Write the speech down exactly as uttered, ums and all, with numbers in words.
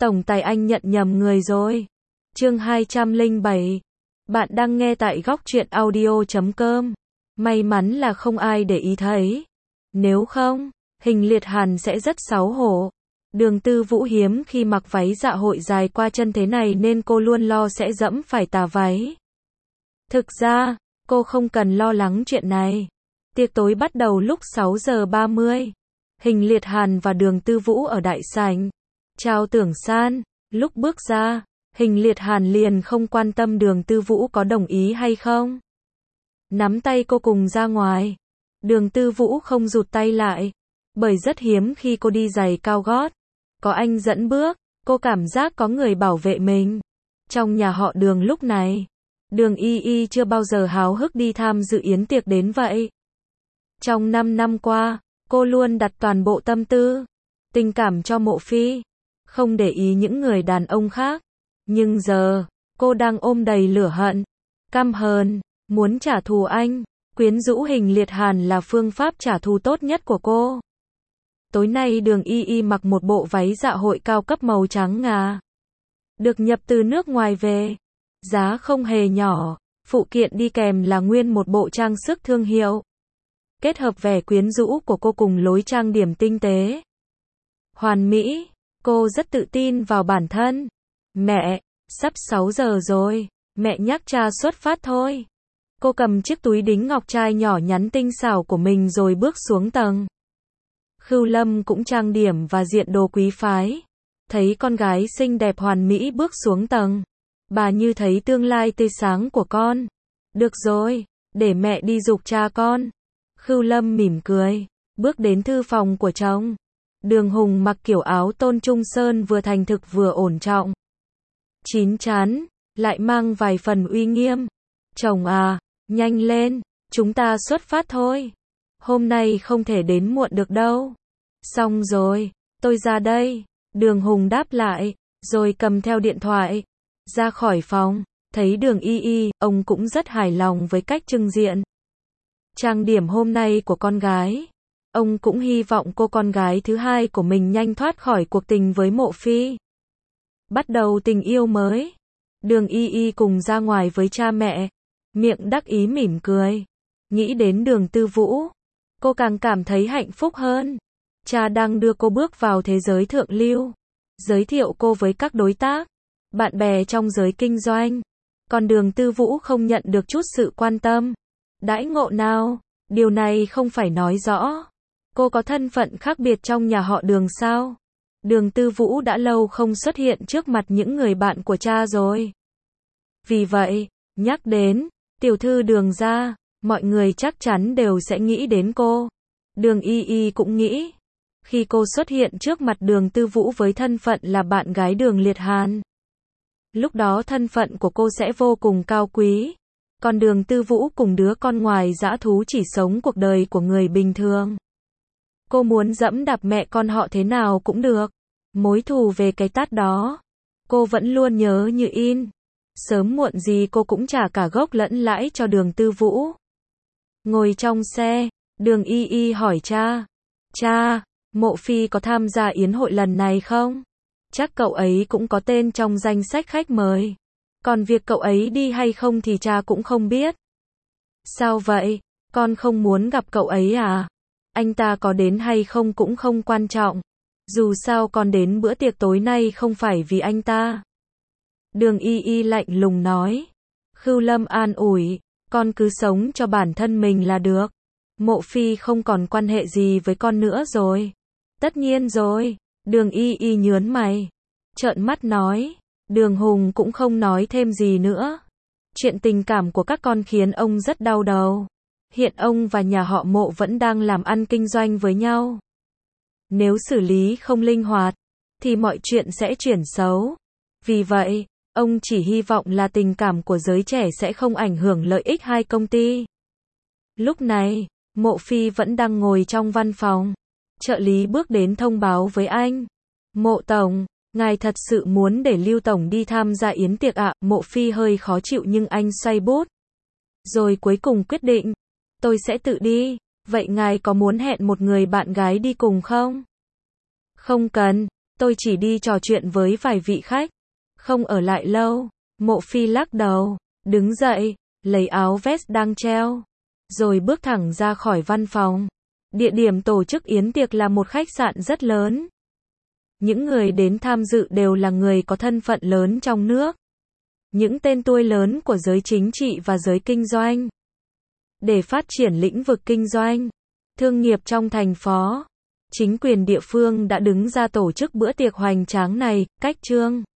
Tổng tài anh nhận nhầm người rồi. Chương hai trăm lẻ bảy. Bạn đang nghe tại góc truyện audio chấm com. May mắn là không ai để ý thấy. Nếu không, Hình Liệt Hàn sẽ rất xấu hổ. Đường Tư Vũ hiếm khi mặc váy dạ hội dài qua chân thế này nên cô luôn lo sẽ dẫm phải tà váy. Thực ra, cô không cần lo lắng chuyện này. Tiệc tối bắt đầu lúc sáu giờ ba mươi. Hình Liệt Hàn và Đường Tư Vũ ở đại sảnh. Chào Tưởng San. Lúc bước ra, Hình Liệt Hàn liền không quan tâm Đường Tư Vũ có đồng ý hay không. Nắm tay cô cùng ra ngoài. Đường Tư Vũ không rụt tay lại, bởi rất hiếm khi cô đi giày cao gót. Có anh dẫn bước, cô cảm giác có người bảo vệ mình. Trong nhà họ Đường lúc này, Đường Y Y chưa bao giờ háo hức đi tham dự yến tiệc đến vậy. Trong năm năm qua, cô luôn đặt toàn bộ tâm tư, tình cảm cho Mộ Phi, không để ý những người đàn ông khác. Nhưng giờ, cô đang ôm đầy lửa hận, căm hờn, muốn trả thù anh. Quyến rũ Hình Liệt Hàn là phương pháp trả thù tốt nhất của cô. Tối nay Đường Y Y mặc một bộ váy dạ hội cao cấp màu trắng ngà, được nhập từ nước ngoài về, giá không hề nhỏ, phụ kiện đi kèm là nguyên một bộ trang sức thương hiệu. Kết hợp vẻ quyến rũ của cô cùng lối trang điểm tinh tế, hoàn mỹ, cô rất tự tin vào bản thân. Mẹ, sắp sáu giờ rồi, mẹ nhắc cha xuất phát thôi. Cô cầm chiếc túi đính ngọc trai nhỏ nhắn tinh xảo của mình rồi bước xuống tầng. Khưu Lâm cũng trang điểm và diện đồ quý phái. Thấy con gái xinh đẹp hoàn mỹ bước xuống tầng, bà như thấy tương lai tươi sáng của con. Được rồi, để mẹ đi giục cha con. Khưu Lâm mỉm cười, bước đến thư phòng của chồng. Đường Hùng mặc kiểu áo tôn trung sơn vừa thành thực vừa ổn trọng, chín chắn, lại mang vài phần uy nghiêm. Chồng à, nhanh lên, chúng ta xuất phát thôi. Hôm nay không thể đến muộn được đâu. Xong rồi, tôi ra đây. Đường Hùng đáp lại, rồi cầm theo điện thoại, ra khỏi phòng. Thấy Đường Y Y, ông cũng rất hài lòng với cách trưng diện, trang điểm hôm nay của con gái. Ông cũng hy vọng cô con gái thứ hai của mình nhanh thoát khỏi cuộc tình với Mộ Phi, bắt đầu tình yêu mới. Đường Y Y cùng ra ngoài với cha mẹ, miệng đắc ý mỉm cười. Nghĩ đến Đường Tư Vũ, cô càng cảm thấy hạnh phúc hơn. Cha đang đưa cô bước vào thế giới thượng lưu, giới thiệu cô với các đối tác, bạn bè trong giới kinh doanh. Còn Đường Tư Vũ không nhận được chút sự quan tâm, đãi ngộ nào. Điều này không phải nói rõ cô có thân phận khác biệt trong nhà họ Đường sao? Đường Tư Vũ đã lâu không xuất hiện trước mặt những người bạn của cha rồi. Vì vậy, nhắc đến tiểu thư Đường gia, mọi người chắc chắn đều sẽ nghĩ đến cô. Đường Y Y cũng nghĩ, khi cô xuất hiện trước mặt Đường Tư Vũ với thân phận là bạn gái Đường Liệt Hàn, lúc đó thân phận của cô sẽ vô cùng cao quý. Còn Đường Tư Vũ cùng đứa con ngoài dã thú chỉ sống cuộc đời của người bình thường. Cô muốn dẫm đạp mẹ con họ thế nào cũng được. Mối thù về cái tát đó, cô vẫn luôn nhớ như in. Sớm muộn gì cô cũng trả cả gốc lẫn lãi cho Đường Tư Vũ. Ngồi trong xe, Đường Y Y hỏi cha. Cha, Mộ Phi có tham gia yến hội lần này không? Chắc cậu ấy cũng có tên trong danh sách khách mời. Còn việc cậu ấy đi hay không thì cha cũng không biết. Sao vậy? Con không muốn gặp cậu ấy à? Anh ta có đến hay không cũng không quan trọng. Dù sao con đến bữa tiệc tối nay không phải vì anh ta. Đường Y Y lạnh lùng nói. Khưu Lâm an ủi, con cứ sống cho bản thân mình là được. Mộ Phi không còn quan hệ gì với con nữa rồi. Tất nhiên rồi. Đường Y Y nhớn mày, trợn mắt nói. Đường Hùng cũng không nói thêm gì nữa. Chuyện tình cảm của các con khiến ông rất đau đầu. Hiện ông và nhà họ Mộ vẫn đang làm ăn kinh doanh với nhau. Nếu xử lý không linh hoạt, thì mọi chuyện sẽ chuyển xấu. Vì vậy, ông chỉ hy vọng là tình cảm của giới trẻ sẽ không ảnh hưởng lợi ích hai công ty. Lúc này, Mộ Phi vẫn đang ngồi trong văn phòng. Trợ lý bước đến thông báo với anh. Mộ Tổng, ngài thật sự muốn để Lưu Tổng đi tham gia yến tiệc ạ? Mộ Phi hơi khó chịu nhưng anh xoay bút, rồi cuối cùng quyết định. Tôi sẽ tự đi. Vậy ngài có muốn hẹn một người bạn gái đi cùng không? Không cần, tôi chỉ đi trò chuyện với vài vị khách, không ở lại lâu. Mộ Phi lắc đầu, đứng dậy, lấy áo vest đang treo, rồi bước thẳng ra khỏi văn phòng. Địa điểm tổ chức yến tiệc là một khách sạn rất lớn. Những người đến tham dự đều là người có thân phận lớn trong nước. Những tên tuổi lớn của giới chính trị và giới kinh doanh. Để phát triển lĩnh vực kinh doanh, thương nghiệp trong thành phố, chính quyền địa phương đã đứng ra tổ chức bữa tiệc hoành tráng này. Cách Trương